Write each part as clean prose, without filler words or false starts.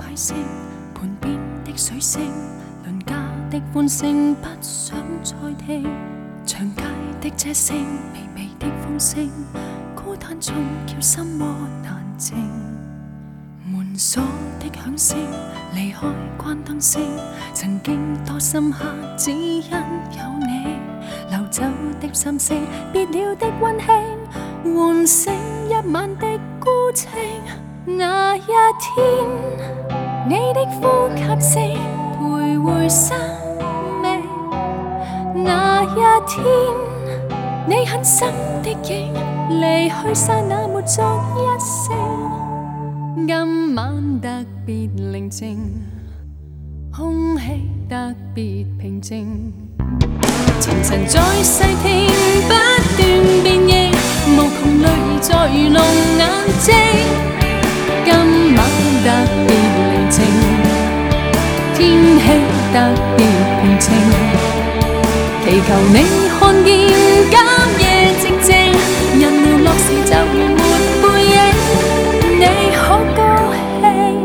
解釋，盤邊的水聲，鄰家的歡聲，不想再聽。長街的車聲，微微的風聲，孤單中叫心窩難靜。門鎖的響聲，離開關燈聲，曾經多深刻，只因有你。流走的心聲，別了的溫馨，喚醒一晚的孤清。那一天，你的呼吸聲徘徊生命。那一天，你很深的影離去剎那沒作一聲。今晚特別寧靜，空氣特別平靜。前塵再細聽，不斷變異，無窮淚兒在愚弄眼睛。今晚特別寧靜，天氣特別平靜。祈求你看見今夜靜靜，人流落時就如沒背影，你可高興？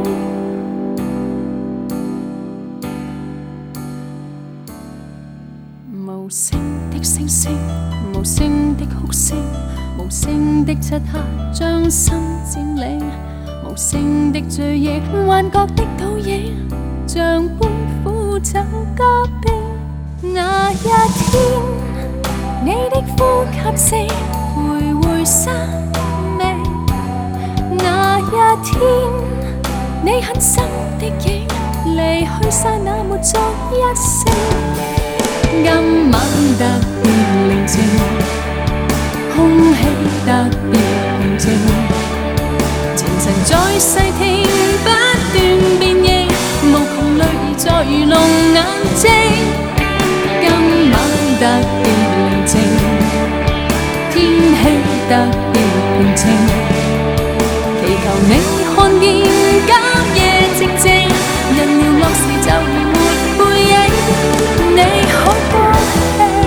無聲的星星，無聲的哭聲，無聲的漆黑將心佔領，無聲的醉意，幻覺的倒影，像杯苦酒加冰。那一天，你的呼吸聲徘徊生命。那一天，你很深的影離去剎那沒作一聲。今晚特別寧靜，空氣特別平靜。前塵再細聽，不斷變異，無窮淚兒在愚弄眼睛。今晚特別寧靜，天氣特別平靜。祈求你看見今夜靜靜，人聊落時就如沒背影，你可高興？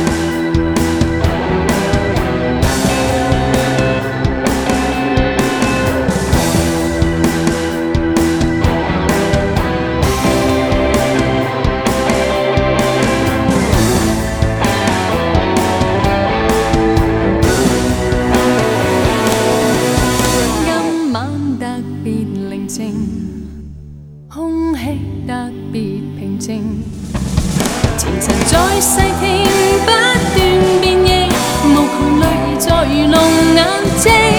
空氣特別平靜，前塵再細聽，不斷變異，無窮淚兒在愚弄眼睛。